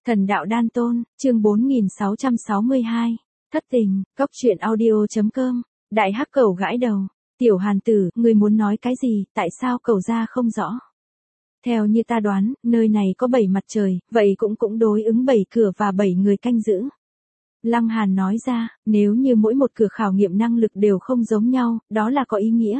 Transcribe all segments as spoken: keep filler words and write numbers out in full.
Thần đạo đan tôn, chương bốn nghìn sáu trăm sáu mươi hai. Thất tình, cốc truyện audio.com. Đại hắc cẩu gãi đầu. Tiểu hàn tử, ngươi muốn nói cái gì, tại sao cẩu ra không rõ? Theo như ta đoán, nơi này có bảy mặt trời, vậy cũng cũng đối ứng bảy cửa và bảy người canh giữ. Lăng Hàn nói ra, nếu như mỗi một cửa khảo nghiệm năng lực đều không giống nhau, đó là có ý nghĩa.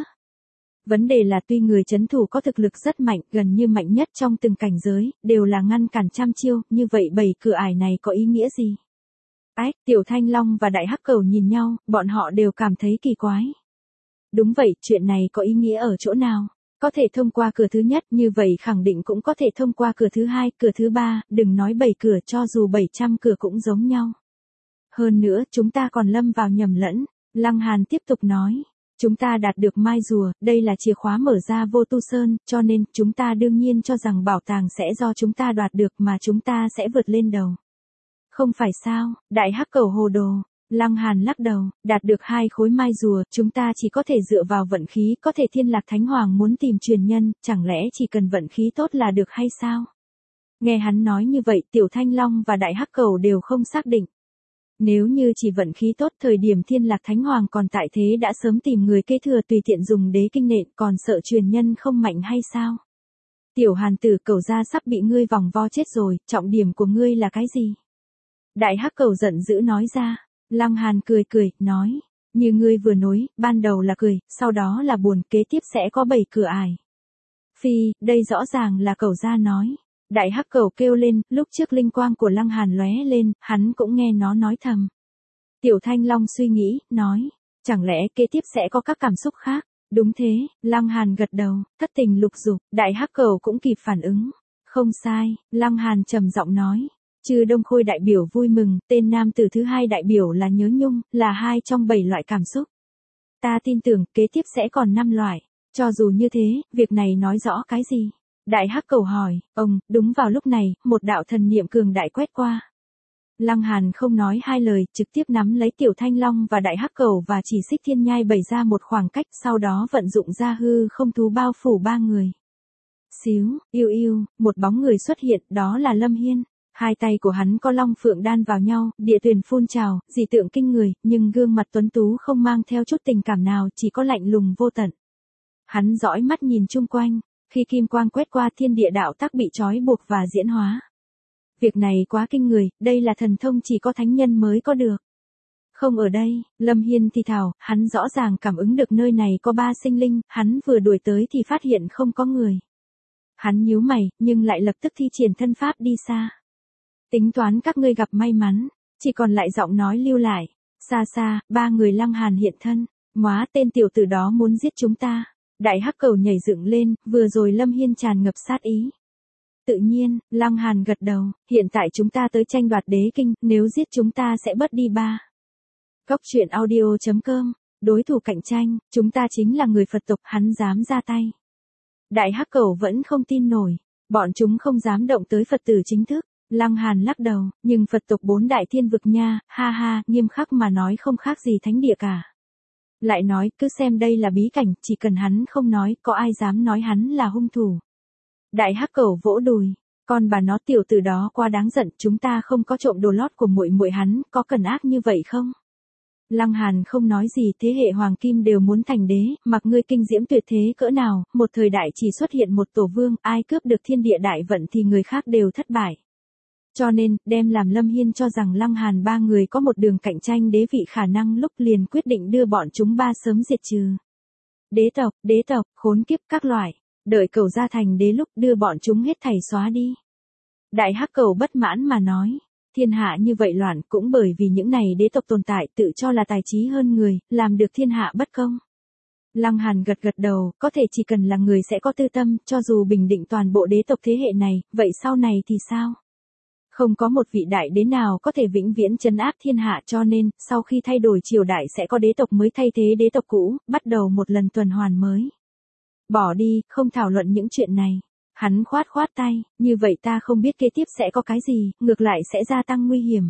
Vấn đề là tuy người chấn thủ có thực lực rất mạnh, gần như mạnh nhất trong từng cảnh giới, đều là ngăn cản trăm chiêu, như vậy bảy cửa ải này có ý nghĩa gì? Ách, Tiểu Thanh Long và Đại Hắc Cẩu nhìn nhau, bọn họ đều cảm thấy kỳ quái. Đúng vậy, chuyện này có ý nghĩa ở chỗ nào? Có thể thông qua cửa thứ nhất, như vậy khẳng định cũng có thể thông qua cửa thứ hai, cửa thứ ba, đừng nói bảy cửa, cho dù bảy trăm cửa cũng giống nhau. Hơn nữa, chúng ta còn lâm vào nhầm lẫn. Lăng Hàn tiếp tục nói. Chúng ta đạt được mai rùa, đây là chìa khóa mở ra vô tu sơn, cho nên, chúng ta đương nhiên cho rằng bảo tàng sẽ do chúng ta đoạt được mà chúng ta sẽ vượt lên đầu. Không phải sao, Đại Hắc Cẩu hồ đồ. Lăng Hàn lắc đầu, đạt được hai khối mai rùa, chúng ta chỉ có thể dựa vào vận khí, có thể Thiên Lạc Thánh Hoàng muốn tìm truyền nhân, chẳng lẽ chỉ cần vận khí tốt là được hay sao? Nghe hắn nói như vậy, Tiểu Thanh Long và Đại Hắc Cẩu đều không xác định. Nếu như chỉ vận khí tốt, thời điểm Thiên Lạc Thánh Hoàng còn tại thế đã sớm tìm người kế thừa tùy tiện dùng đế kinh nện, còn sợ truyền nhân không mạnh hay sao? Tiểu Hàn tử, cẩu gia sắp bị ngươi vòng vo chết rồi, trọng điểm của ngươi là cái gì? Đại Hắc Cẩu giận dữ nói ra. Lăng Hàn cười cười, nói, như ngươi vừa nói, ban đầu là cười, sau đó là buồn, kế tiếp sẽ có bảy cửa ải. Phi, đây rõ ràng là cẩu gia nói. Đại Hắc Cẩu kêu lên, lúc trước linh quang của Lăng Hàn lóe lên, hắn cũng nghe nó nói thầm. Tiểu Thanh Long suy nghĩ, nói, chẳng lẽ kế tiếp sẽ có các cảm xúc khác? Đúng thế, Lăng Hàn gật đầu, thất tình lục dục, Đại Hắc Cẩu cũng kịp phản ứng. Không sai, Lăng Hàn trầm giọng nói. Chư Đông Khôi đại biểu vui mừng, tên nam tử thứ hai đại biểu là nhớ nhung, là hai trong bảy loại cảm xúc. Ta tin tưởng kế tiếp sẽ còn năm loại. Cho dù như thế, việc này nói rõ cái gì? Đại Hắc Cẩu hỏi, ông, đúng vào lúc này, một đạo thần niệm cường đại quét qua. Lăng Hàn không nói hai lời, trực tiếp nắm lấy Tiểu Thanh Long và Đại Hắc Cẩu và chỉ xích thiên nhai bày ra một khoảng cách, sau đó vận dụng ra hư không thú bao phủ ba người. Xíu, yêu yêu, một bóng người xuất hiện, đó là Lâm Hiên. Hai tay của hắn có long phượng đan vào nhau, địa tuyền phun trào, dị tượng kinh người, nhưng gương mặt tuấn tú không mang theo chút tình cảm nào, chỉ có lạnh lùng vô tận. Hắn dõi mắt nhìn chung quanh, khi kim quang quét qua thiên địa đạo tắc bị trói buộc và diễn hóa. Việc này quá kinh người, đây là thần thông chỉ có thánh nhân mới có được. Không ở đây, Lâm Hiên thì thào, hắn rõ ràng cảm ứng được nơi này có ba sinh linh, hắn vừa đuổi tới thì phát hiện không có người. Hắn nhíu mày, nhưng lại lập tức thi triển thân pháp đi xa. Tính toán các ngươi gặp may mắn, chỉ còn lại giọng nói lưu lại. Xa xa, ba người Lăng Hàn hiện thân. Móa, tên tiểu tử đó muốn giết chúng ta. Đại Hắc Cẩu nhảy dựng lên, vừa rồi Lâm Hiên tràn ngập sát ý. Tự nhiên, Lăng Hàn gật đầu, hiện tại chúng ta tới tranh đoạt đế kinh, nếu giết chúng ta sẽ bớt đi ba. Cốc truyện audio.com, đối thủ cạnh tranh, chúng ta chính là người Phật tộc, hắn dám ra tay. Đại Hắc Cẩu vẫn không tin nổi, bọn chúng không dám động tới Phật tử chính thức. Lăng Hàn lắc đầu, nhưng Phật tộc bốn đại thiên vực nha, ha ha, nghiêm khắc mà nói không khác gì thánh địa cả. Lại nói, cứ xem đây là bí cảnh, chỉ cần hắn không nói, có ai dám nói hắn là hung thủ. Đại Hắc Cẩu vỗ đùi, con bà nó tiểu tử đó quá đáng giận, chúng ta không có trộm đồ lót của muội muội hắn, có cần ác như vậy không? Lăng Hàn không nói gì, thế hệ hoàng kim đều muốn thành đế, mặc ngươi kinh diễm tuyệt thế cỡ nào, một thời đại chỉ xuất hiện một tổ vương, ai cướp được thiên địa đại vận thì người khác đều thất bại. Cho nên, đem làm Lâm Hiên cho rằng Lăng Hàn ba người có một đường cạnh tranh đế vị khả năng lúc liền quyết định đưa bọn chúng ba sớm diệt trừ. Đế tộc, đế tộc, khốn kiếp các loại, đợi cẩu gia thành đế lúc đưa bọn chúng hết thảy xóa đi. Đại Hắc Cẩu bất mãn mà nói, thiên hạ như vậy loạn cũng bởi vì những này đế tộc tồn tại tự cho là tài trí hơn người, làm được thiên hạ bất công. Lăng Hàn gật gật đầu, có thể chỉ cần là người sẽ có tư tâm, cho dù bình định toàn bộ đế tộc thế hệ này, vậy sau này thì sao? Không có một vị đại đế nào có thể vĩnh viễn trấn áp thiên hạ, cho nên, sau khi thay đổi triều đại sẽ có đế tộc mới thay thế đế tộc cũ, bắt đầu một lần tuần hoàn mới. Bỏ đi, không thảo luận những chuyện này. Hắn khoát khoát tay, như vậy ta không biết kế tiếp sẽ có cái gì, ngược lại sẽ gia tăng nguy hiểm.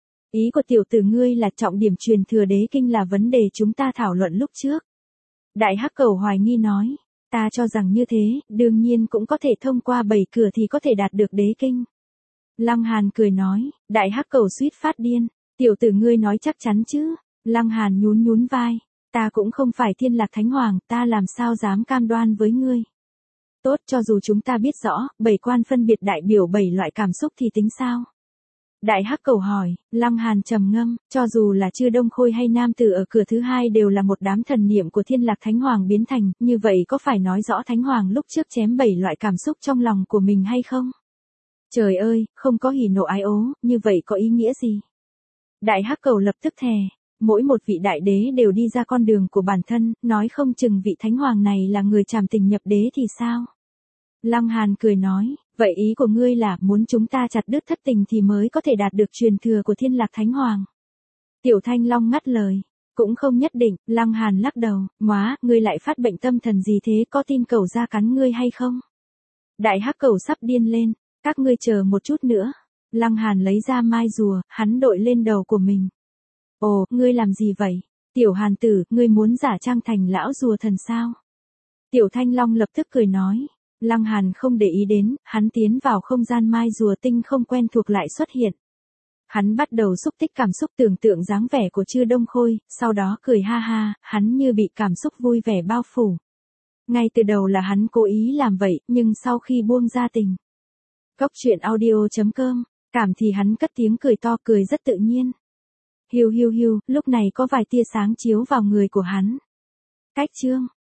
Ý của tiểu tử ngươi là trọng điểm truyền thừa đế kinh là vấn đề chúng ta thảo luận lúc trước. Đại Hắc Cẩu hoài nghi nói, ta cho rằng như thế, đương nhiên cũng có thể thông qua bảy cửa thì có thể đạt được đế kinh. Lăng Hàn cười nói, đại hắc cầu suýt phát điên, tiểu tử ngươi nói chắc chắn chứ? Lăng Hàn nhún nhún vai, ta cũng không phải Thiên Lạc Thánh Hoàng, ta làm sao dám cam đoan với ngươi. Tốt, cho dù chúng ta biết rõ, bảy quan phân biệt đại biểu bảy loại cảm xúc thì tính sao? Đại hắc cầu hỏi, Lăng Hàn trầm ngâm, cho dù là Chư Đông Khôi hay nam tử ở cửa thứ hai đều là một đám thần niệm của Thiên Lạc Thánh Hoàng biến thành, như vậy có phải nói rõ Thánh Hoàng lúc trước chém bảy loại cảm xúc trong lòng của mình hay không? Trời ơi, không có hỉ nộ ái ố, như vậy có ý nghĩa gì? Đại hắc cầu lập tức thề, mỗi một vị đại đế đều đi ra con đường của bản thân, nói không chừng vị Thánh Hoàng này là người trảm tình nhập đế thì sao? Lăng Hàn cười nói, vậy ý của ngươi là muốn chúng ta chặt đứt thất tình thì mới có thể đạt được truyền thừa của Thiên Lạc Thánh Hoàng. Tiểu Thanh Long ngắt lời, cũng không nhất định. Lăng Hàn lắc đầu, móa, ngươi lại phát bệnh tâm thần gì thế, có tin cẩu ra cắn ngươi hay không? Đại hắc cầu sắp điên lên, các ngươi chờ một chút nữa. Lăng Hàn lấy ra mai rùa, hắn đội lên đầu của mình. Ồ, ngươi làm gì vậy? Tiểu Hàn tử, ngươi muốn giả trang thành lão rùa thần sao? Tiểu Thanh Long lập tức cười nói. Lăng Hàn không để ý đến, hắn tiến vào không gian mai rùa tinh không quen thuộc lại xuất hiện. Hắn bắt đầu xúc tích cảm xúc tưởng tượng dáng vẻ của Chư Đông Khôi, sau đó cười ha ha, hắn như bị cảm xúc vui vẻ bao phủ. Ngay từ đầu là hắn cố ý làm vậy, nhưng sau khi buông ra tình. Cốc truyện audio chấm com, cảm thì hắn cất tiếng cười to, cười rất tự nhiên. Hiu hiu hiu, lúc này có vài tia sáng chiếu vào người của hắn. Cách chương